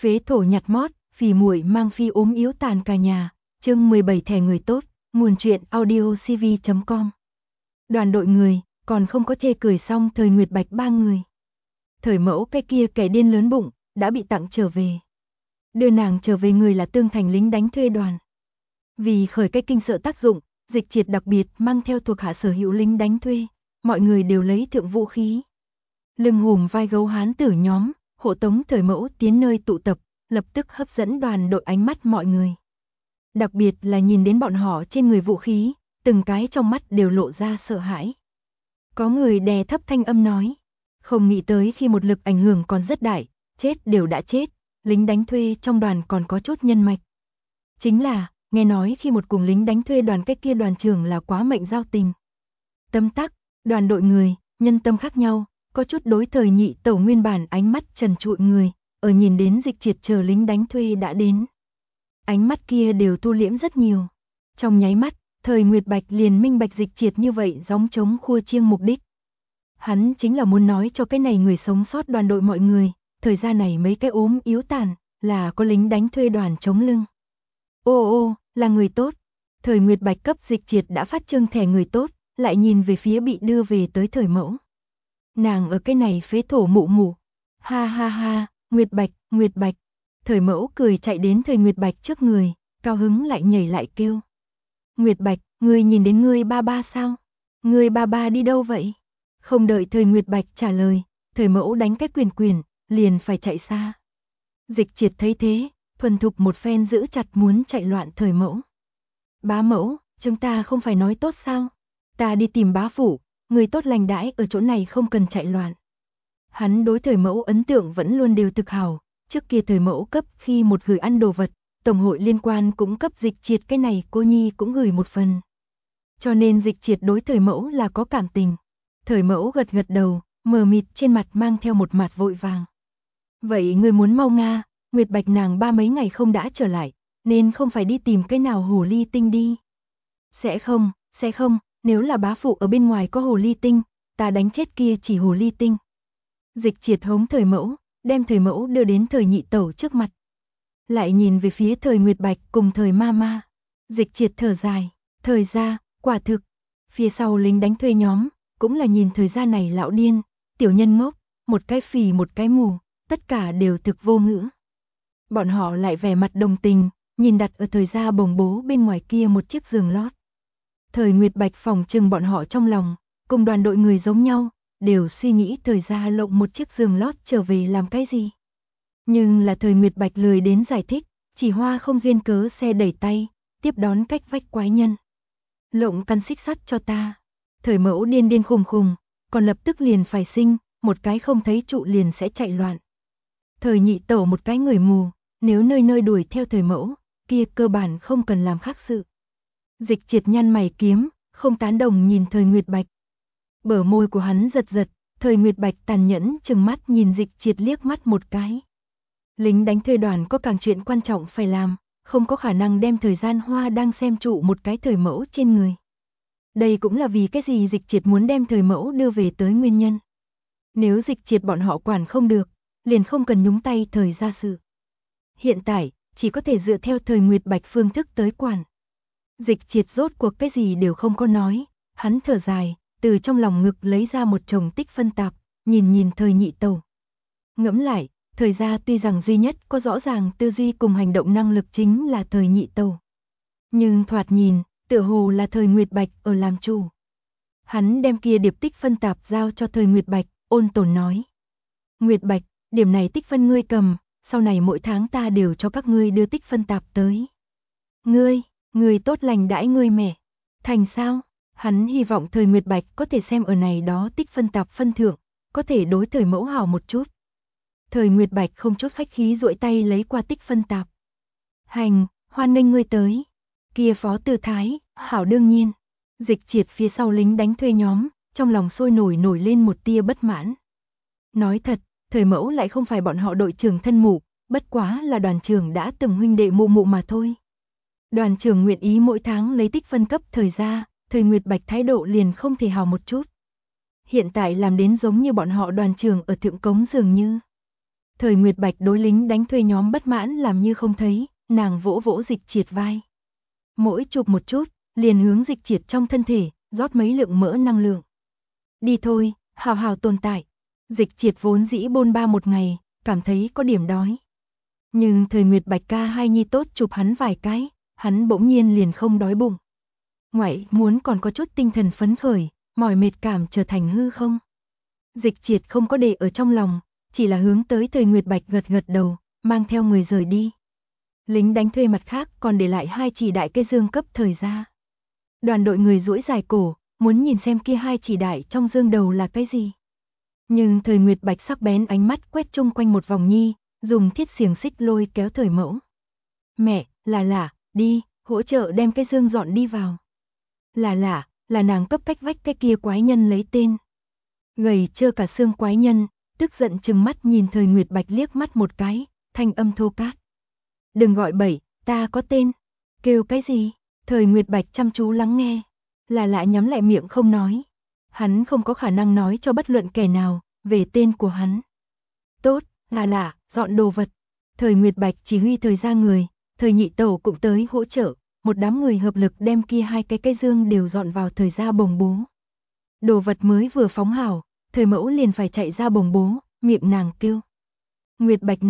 Phế thổ nhặt mót, phì muội mang phi ốm yếu tàn cả nhà. Chương 17 thẻ người tốt, nguồn truyện audiocv.com. Đoàn đội người, còn không có chê cười xong Thời Nguyệt Bạch ba người. Thời Mẫu cái kia kẻ điên lớn bụng, đã bị tặng trở về. Đưa nàng trở về người là Tương Thành lính đánh thuê đoàn. Vì khởi cái kinh sợ tác dụng, Dịch Triệt đặc biệt mang theo thuộc hạ sở hữu lính đánh thuê, mọi người đều lấy thượng vũ khí. Lưng hùm vai gấu hán tử nhóm, hộ tống Thời Mẫu tiến nơi tụ tập, lập tức hấp dẫn đoàn đội ánh mắt mọi người. Đặc biệt là nhìn đến bọn họ trên người vũ khí, từng cái trong mắt đều lộ ra sợ hãi. Có người đè thấp thanh âm nói, không nghĩ tới khi một lực ảnh hưởng còn rất đại, chết đều đã chết, lính đánh thuê trong đoàn còn có chút nhân mạch. Chính là, nghe nói khi một cùng lính đánh thuê đoàn, cái kia đoàn trưởng là quá mệnh giao tình. Tâm tắc, đoàn đội người, nhân tâm khác nhau, có chút đối Thời Nhị Tẩu nguyên bản ánh mắt trần trụi người, ở nhìn đến Dịch Triệt chờ lính đánh thuê đã đến. Ánh mắt kia đều thu liễm rất nhiều. Trong nháy mắt, Thời Nguyệt Bạch liền minh bạch Dịch Triệt như vậy gióng trống khua chiêng mục đích. Hắn chính là muốn nói cho cái này người sống sót đoàn đội mọi người, thời gian này mấy cái ốm yếu tàn, là có lính đánh thuê đoàn chống lưng. Ô, là người tốt. Thời Nguyệt Bạch cấp Dịch Triệt đã phát trương thẻ người tốt, lại nhìn về phía bị đưa về tới Thời Mẫu. Nàng ở cái này phế thổ mụ mụ. Ha, Nguyệt Bạch. Thời Mẫu cười chạy đến Thời Nguyệt Bạch trước người, cao hứng lại nhảy lại kêu. Nguyệt Bạch, ngươi nhìn đến ngươi ba ba sao? Ngươi ba ba đi đâu vậy? Không đợi Thời Nguyệt Bạch trả lời, Thời Mẫu đánh cái quyền, liền phải chạy xa. Dịch Triệt thấy thế, thuần thục một phen giữ chặt muốn chạy loạn Thời Mẫu. Bá mẫu, chúng ta không phải nói tốt sao? Ta đi tìm bá phủ, người tốt lành đãi ở chỗ này không cần chạy loạn. Hắn đối Thời Mẫu ấn tượng vẫn luôn đều thực hảo, trước kia Thời Mẫu cấp khi một gửi ăn đồ vật, tổng hội liên quan cũng cấp Dịch Triệt cái này cô nhi cũng gửi một phần. Cho nên Dịch Triệt đối Thời Mẫu là có cảm tình. Thời Mẫu gật đầu, mờ mịt trên mặt mang theo một mặt vội vàng. Vậy người muốn mau nga, Nguyệt Bạch nàng ba mấy ngày không đã trở lại, nên không phải đi tìm cái nào hồ ly tinh đi. Sẽ không, nếu là bá phụ ở bên ngoài có hồ ly tinh, ta đánh chết kia chỉ hồ ly tinh. Dịch Triệt hống Thời Mẫu, đem Thời Mẫu đưa đến Thời Nhị Tẩu trước mặt. Lại nhìn về phía Thời Nguyệt Bạch cùng Thời Ma. Dịch Triệt thở dài, Thời gia, quả thực. Phía sau lính đánh thuê nhóm, cũng là nhìn Thời gia này lão điên, tiểu nhân ngốc, một cái phì một cái mù, tất cả đều thực vô ngữ. Bọn họ lại vẻ mặt đồng tình, nhìn đặt ở Thời gia bồng bố bên ngoài kia một chiếc giường lót. Thời Nguyệt Bạch phỏng chừng bọn họ trong lòng, cùng đoàn đội người giống nhau, đều suy nghĩ Thời gia lộng một chiếc giường lót trở về làm cái gì. Nhưng là Thời Nguyệt Bạch lười đến giải thích, chỉ hoa không duyên cớ xe đẩy tay, tiếp đón cách vách quái nhân. Lộng căn xích sắt cho ta. Thời Mẫu điên khùng, còn lập tức liền phải sinh, một cái không thấy trụ liền sẽ chạy loạn. Thời Nhị Tẩu một cái người mù, nếu nơi đuổi theo Thời Mẫu, kia cơ bản không cần làm khác sự. Dịch Triệt nhăn mày kiếm, không tán đồng nhìn Thời Nguyệt Bạch. Bờ môi của hắn giật, Thời Nguyệt Bạch tàn nhẫn chừng mắt nhìn Dịch Triệt liếc mắt một cái. Lính đánh thuê đoàn có càng chuyện quan trọng phải làm, không có khả năng đem thời gian hoa đang xem trụ một cái Thời Mẫu trên người. Đây cũng là vì cái gì Dịch Triệt muốn đem Thời Mẫu đưa về tới nguyên nhân. Nếu Dịch Triệt bọn họ quản không được, liền không cần nhúng tay Thời gia sự. Hiện tại, chỉ có thể dựa theo Thời Nguyệt Bạch phương thức tới quản. Dịch Triệt rốt cuộc cái gì đều không có nói, hắn thở dài, từ trong lòng ngực lấy ra một chồng tích phân tạp, nhìn Thời Nhị Tẩu. Ngẫm lại, Thời gia tuy rằng duy nhất có rõ ràng tư duy cùng hành động năng lực chính là Thời Nhị Tẩu. Nhưng thoạt nhìn, tựa hồ là Thời Nguyệt Bạch ở làm chủ. Hắn đem kia điệp tích phân tạp giao cho Thời Nguyệt Bạch, ôn tồn nói. Nguyệt Bạch, điểm này tích phân ngươi cầm, sau này mỗi tháng ta đều cho các ngươi đưa tích phân tạp tới. Ngươi tốt lành đãi ngươi mẹ. Thành sao? Hắn hy vọng Thời Nguyệt Bạch có thể xem ở này đó tích phân tạp phân thượng, có thể đối Thời Mẫu hảo một chút. Thời Nguyệt Bạch không chút khách khí duỗi tay lấy qua tích phân tạp. Hành, hoan nghênh ngươi tới. Kia phó tư thái, hảo đương nhiên. Dịch Triệt phía sau lính đánh thuê nhóm, trong lòng sôi nổi lên một tia bất mãn. Nói thật, Thời Mẫu lại không phải bọn họ đội trưởng thân mụ, bất quá là đoàn trưởng đã từng huynh đệ mụ mà thôi. Đoàn trưởng nguyện ý mỗi tháng lấy tích phân cấp Thời gia, Thời Nguyệt Bạch thái độ liền không thể hào một chút. Hiện tại làm đến giống như bọn họ đoàn trưởng ở thượng cống dường như. Thời Nguyệt Bạch đối lính đánh thuê nhóm bất mãn làm như không thấy, nàng vỗ vỗ Dịch Triệt vai. Mỗi chụp một chút, liền hướng Dịch Triệt trong thân thể, rót mấy lượng mỡ năng lượng. Đi thôi, hào hào tồn tại. Dịch Triệt vốn dĩ bôn ba một ngày, cảm thấy có điểm đói. Nhưng Thời Nguyệt Bạch ca hai nhi tốt chụp hắn vài cái, hắn bỗng nhiên liền không đói bụng. Ngoại muốn còn có chút tinh thần phấn khởi, mỏi mệt cảm trở thành hư không. Dịch Triệt không có để ở trong lòng, chỉ là hướng tới Thời Nguyệt Bạch gật gật đầu, mang theo người rời đi. Lính đánh thuê mặt khác còn để lại 2 chỉ đại cây dương cấp thời ra. Đoàn đội người duỗi dài cổ, muốn nhìn xem kia 2 chỉ đại trong dương đầu là cái gì. Nhưng Thời Nguyệt Bạch sắc bén ánh mắt quét chung quanh một vòng nhi, dùng thiết xiềng xích lôi kéo Thời Mẫu. Mẹ, là, đi, hỗ trợ đem cái dương dọn đi vào. Là nàng cấp cách vách cái kia quái nhân lấy tên. Gầy trơ cả xương quái nhân, tức giận trừng mắt nhìn Thời Nguyệt Bạch liếc mắt một cái, thanh âm thô cát. Đừng gọi bậy, ta có tên. Kêu cái gì? Thời Nguyệt Bạch chăm chú lắng nghe. Là nhắm lại miệng không nói. Hắn không có khả năng nói cho bất luận kẻ nào về tên của hắn. Tốt, là, dọn đồ vật. Thời Nguyệt Bạch chỉ huy thời ra người, Thời Nhị Tẩu cũng tới hỗ trợ, một đám người hợp lực đem kia 2 cái cây dương đều dọn vào thời ra bồng bố. Đồ vật mới vừa phóng hảo, Thời Mẫu liền phải chạy ra bồng bố, miệng nàng kêu. Nguyệt Bạch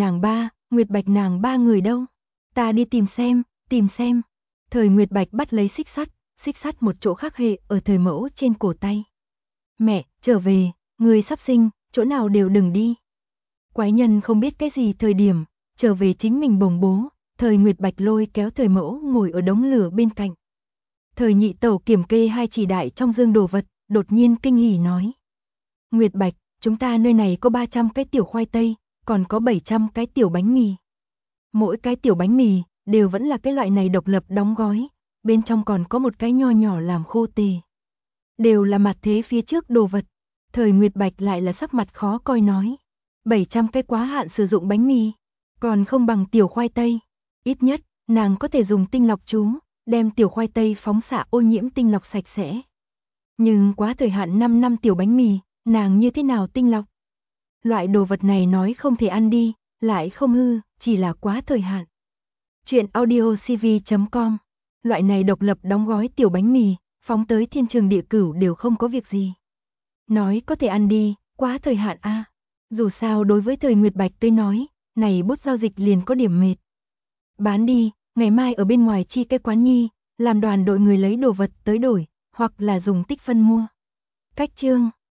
nàng ba người đâu? Ta đi tìm xem. Thời Nguyệt Bạch bắt lấy xích sắt một chỗ khác hệ ở Thời Mẫu trên cổ tay. Mẹ, trở về, người sắp sinh, chỗ nào đều đừng đi. Quái nhân không biết cái gì thời điểm, trở về chính mình bồng bố, Thời Nguyệt Bạch lôi kéo Thời Mẫu ngồi ở đống lửa bên cạnh. Thời Nhị Tẩu kiểm kê 2 chỉ đại trong dương đồ vật, đột nhiên kinh hỉ nói. Nguyệt Bạch, chúng ta nơi này có 300 cái tiểu khoai tây, còn có 700 cái tiểu bánh mì. Mỗi cái tiểu bánh mì, đều vẫn là cái loại này độc lập đóng gói, bên trong còn có một cái nho nhỏ làm khô tề. Đều là mặt thế phía trước đồ vật. Thời Nguyệt Bạch lại là sắc mặt khó coi nói. 700 cái quá hạn sử dụng bánh mì, còn không bằng tiểu khoai tây. Ít nhất, nàng có thể dùng tinh lọc chú, đem tiểu khoai tây phóng xạ ô nhiễm tinh lọc sạch sẽ. Nhưng quá thời hạn 5 năm tiểu bánh mì, nàng như thế nào tinh lọc? Loại đồ vật này nói không thể ăn đi, lại không hư, chỉ là quá thời hạn. Chuyện audiocv.com. Loại này độc lập đóng gói tiểu bánh mì, phóng tới thiên trường địa cửu đều không có việc gì. Nói có thể ăn đi, quá thời hạn a. Dù sao đối với Thời Nguyệt Bạch tới nói, này bút giao dịch liền có điểm mệt. Bán đi, ngày mai ở bên ngoài chi cái quán nhi, làm đoàn đội người lấy đồ vật tới đổi, hoặc là dùng tích phân mua. Cách chương